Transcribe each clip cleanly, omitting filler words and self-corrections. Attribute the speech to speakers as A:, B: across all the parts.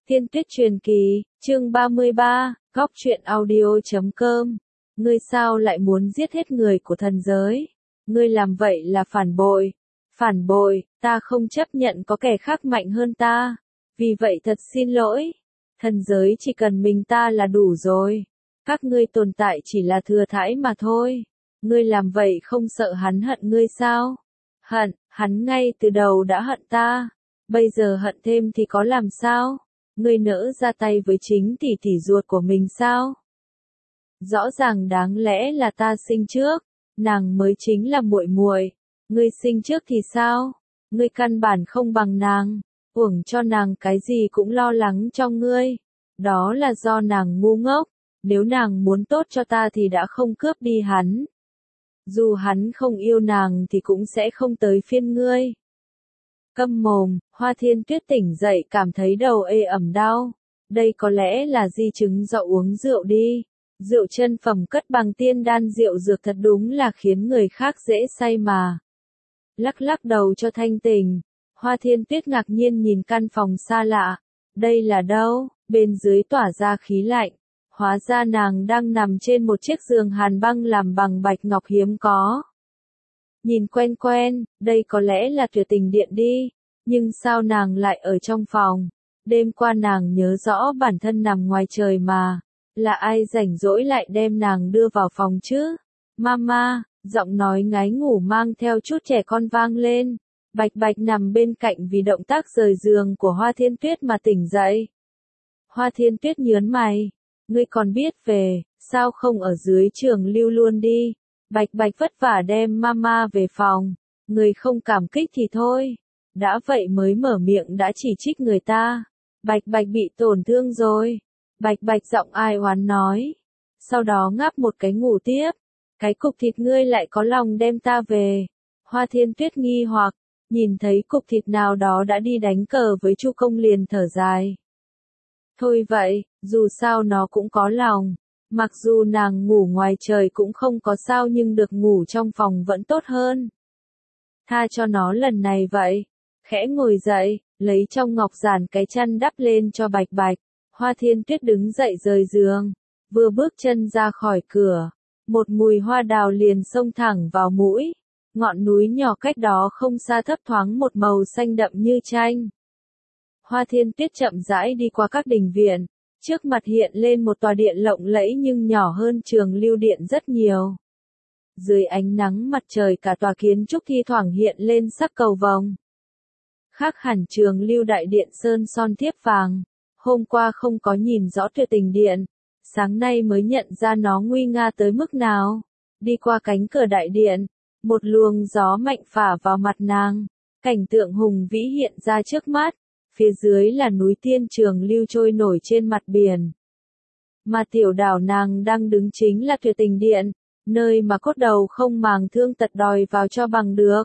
A: Thiên Tuyết truyền kỳ, chương 33, góc truyện audio.com. Ngươi sao lại muốn giết hết người của thần giới? Ngươi làm vậy là phản bội. Phản bội, ta không chấp nhận có kẻ khác mạnh hơn ta. Vì vậy thật xin lỗi. Thần giới chỉ cần mình ta là đủ rồi. Các ngươi tồn tại chỉ là thừa thãi mà thôi. Ngươi làm vậy không sợ hắn hận ngươi sao? Hận, hắn ngay từ đầu đã hận ta. Bây giờ hận thêm thì có làm sao? Ngươi nỡ ra tay với chính tỷ tỷ ruột của mình sao? Rõ ràng đáng lẽ là ta sinh trước, nàng mới chính là muội muội. Ngươi sinh trước thì sao? Ngươi căn bản không bằng nàng, uổng cho nàng cái gì cũng lo lắng cho ngươi. Đó là do nàng ngu ngốc, nếu nàng muốn tốt cho ta thì đã không cướp đi hắn. Dù hắn không yêu nàng thì cũng sẽ không tới phiên ngươi. Câm mồm, Hoa Thiên Tuyết tỉnh dậy cảm thấy đầu ê ẩm đau. Đây có lẽ là di chứng do uống rượu đi. Rượu chân phẩm cất bằng tiên đan rượu dược thật đúng là khiến người khác dễ say mà. Lắc lắc đầu cho thanh tỉnh, Hoa Thiên Tuyết ngạc nhiên nhìn căn phòng xa lạ. Đây là đâu? Bên dưới tỏa ra khí lạnh. Hóa ra nàng đang nằm trên một chiếc giường hàn băng làm bằng bạch ngọc hiếm có. Nhìn quen quen, đây có lẽ là Tuyệt Tình Điện đi, nhưng sao nàng lại ở trong phòng? Đêm qua nàng nhớ rõ bản thân nằm ngoài trời mà, là ai rảnh rỗi lại đem nàng đưa vào phòng chứ? Mama, giọng nói ngái ngủ mang theo chút trẻ con vang lên. Bạch Bạch nằm bên cạnh vì động tác rời giường của Hoa Thiên Tuyết mà tỉnh dậy. Hoa Thiên Tuyết nhớn mày, ngươi còn biết về, sao không ở dưới trường lưu luôn đi? Bạch Bạch vất vả đem mama về phòng, người không cảm kích thì thôi, đã vậy mới mở miệng đã chỉ trích người ta. Bạch Bạch bị tổn thương rồi. Bạch Bạch giọng ai oán nói, sau đó ngáp một cái ngủ tiếp. Cái cục thịt ngươi lại có lòng đem ta về. Hoa Thiên Tuyết nghi hoặc, nhìn thấy cục thịt nào đó đã đi đánh cờ với Chu Công liền thở dài. Thôi vậy, dù sao nó cũng có lòng. Mặc dù nàng ngủ ngoài trời cũng không có sao nhưng được ngủ trong phòng vẫn tốt hơn. Tha cho nó lần này vậy. Khẽ ngồi dậy, lấy trong ngọc giản cái chăn đắp lên cho Bạch Bạch. Hoa Thiên Tuyết đứng dậy rời giường. Vừa bước chân ra khỏi cửa, một mùi hoa đào liền xông thẳng vào mũi. Ngọn núi nhỏ cách đó không xa thấp thoáng một màu xanh đậm như tranh. Hoa Thiên Tuyết chậm rãi đi qua các đình viện. Trước mặt hiện lên một tòa điện lộng lẫy nhưng nhỏ hơn trường lưu điện rất nhiều. Dưới ánh nắng mặt trời cả tòa kiến trúc thi thoảng hiện lên sắc cầu vồng. Khác hẳn trường lưu đại điện sơn son thiếp vàng. Hôm qua không có nhìn rõ Tuyệt Tình Điện. Sáng nay mới nhận ra nó nguy nga tới mức nào. Đi qua cánh cửa đại điện. Một luồng gió mạnh phả vào mặt nàng. Cảnh tượng hùng vĩ hiện ra trước mắt. Phía dưới là núi Tiên Trường Lưu trôi nổi trên mặt biển. Mà tiểu đảo nàng đang đứng chính là Tuyệt Tình Điện, nơi mà cốt đầu không màng thương tật đòi vào cho bằng được.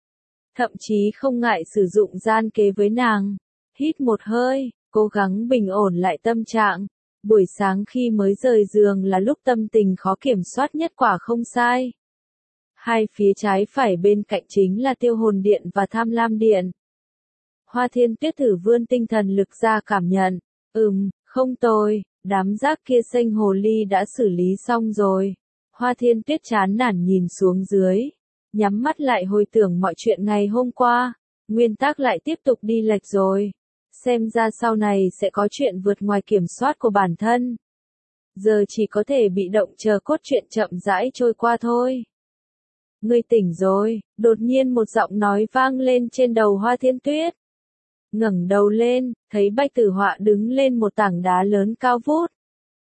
A: Thậm chí không ngại sử dụng gian kế với nàng. Hít một hơi, cố gắng bình ổn lại tâm trạng. Buổi sáng khi mới rời giường là lúc tâm tình khó kiểm soát nhất quả không sai. Hai phía trái phải bên cạnh chính là Tiêu Hồn Điện và Tham Lam Điện. Hoa Thiên Tuyết thử vươn tinh thần lực ra cảm nhận. Không tồi, đám rác kia xanh hồ ly đã xử lý xong rồi. Hoa Thiên Tuyết chán nản nhìn xuống dưới. Nhắm mắt lại hồi tưởng mọi chuyện ngày hôm qua. Nguyên tắc lại tiếp tục đi lệch rồi. Xem ra sau này sẽ có chuyện vượt ngoài kiểm soát của bản thân. Giờ chỉ có thể bị động chờ cốt truyện chậm rãi trôi qua thôi. Ngươi tỉnh rồi, đột nhiên một giọng nói vang lên trên đầu Hoa Thiên Tuyết. Ngẩng đầu lên, thấy Bạch Tử Họa đứng lên một tảng đá lớn cao vút.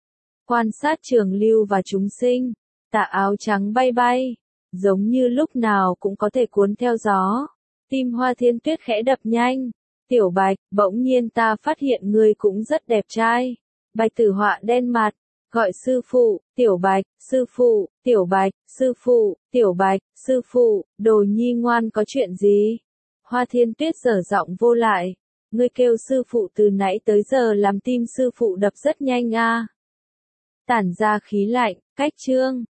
A: Quan sát trường lưu và chúng sinh, tà áo trắng bay bay, giống như lúc nào cũng có thể cuốn theo gió. Tim Hoa Thiên Tuyết khẽ đập nhanh. Tiểu Bạch, bỗng nhiên ta phát hiện ngươi cũng rất đẹp trai. Bạch Tử Họa đen mặt, gọi sư phụ, Tiểu Bạch, sư phụ, Tiểu Bạch, sư phụ, Tiểu Bạch, sư phụ, đồ nhi ngoan có chuyện gì? Hoa Thiên Tuyết dở giọng vô lại. Ngươi kêu sư phụ từ nãy tới giờ làm tim sư phụ đập rất nhanh a. Tản ra khí lạnh, cách chương.